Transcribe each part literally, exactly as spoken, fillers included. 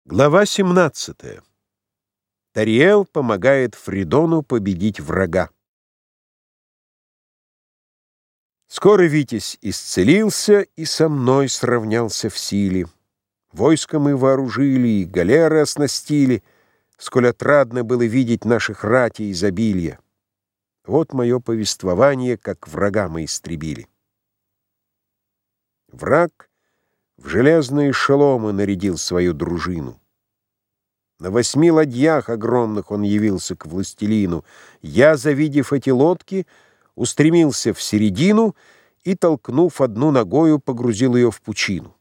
Глава семнадцатая. Тариэл помогает Фридону победить врага. Скоро Витязь исцелился и со мной сравнялся в силе. Войско мы вооружили и галеры оснастили, сколь отрадно было видеть наших ратей изобилие. Вот мое повествование, как врага мы истребили. Враг в железные шеломы нарядил свою дружину. На восьми ладьях огромных он явился к властелину. Я, завидев эти лодки, устремился в середину и, толкнув одну ногою, погрузил ее в пучину.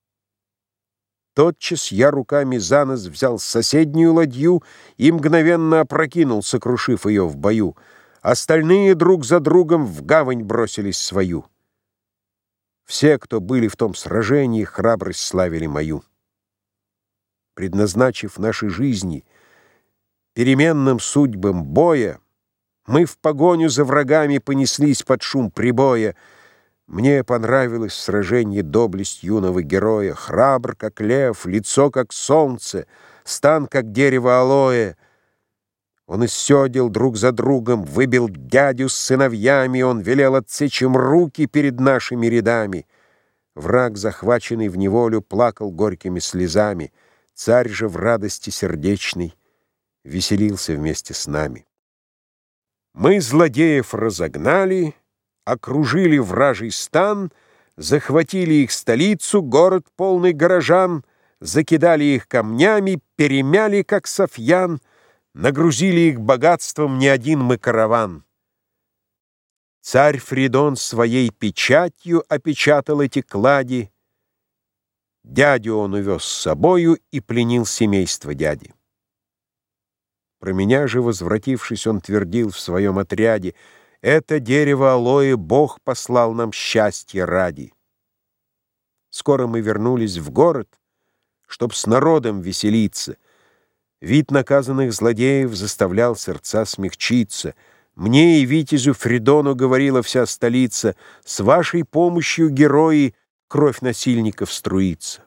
Тотчас я руками за нос взял соседнюю ладью и мгновенно опрокинул, сокрушив ее в бою. Остальные друг за другом в гавань бросились свою. Все, кто были в том сражении, храбрость славили мою. Предназначив наши жизни переменным судьбам боя, мы в погоню за врагами понеслись под шум прибоя. Мне понравилось в сражении доблесть юного героя. Храбр, как лев, лицо, как солнце, стан, как дерево алоэ. Он из седел друг за другом выбил дядю с сыновьями, он велел отсечь им руки перед нашими рядами. Враг, захваченный в неволю, плакал горькими слезами. Царь же в радости сердечной веселился вместе с нами. Мы злодеев разогнали, окружили вражий стан, захватили их столицу, город полный горожан, закидали их камнями, перемяли, как софьян, нагрузили их богатством не один мы караван. Царь Фридон своей печатью опечатал эти клади, дядю он увез с собою и пленил семейство дяди. Про меня же, возвратившись, он твердил в своем отряде: «Это дерево алоэ Бог послал нам счастье ради». Скоро мы вернулись в город, чтоб с народом веселиться. Вид наказанных злодеев заставлял сердца смягчиться. Мне и витязю Фридону говорила вся столица: «С вашей помощью, герои, кровь насильников струится».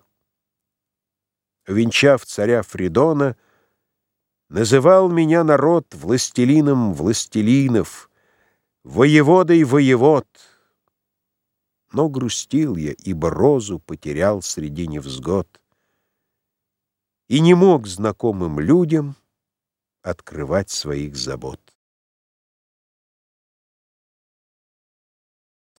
Венчав царя Фридона, называл меня народ властелином властелинов, воеводой воевод. Но грустил я, ибо розу потерял среди невзгод и не мог знакомым людям открывать своих забот.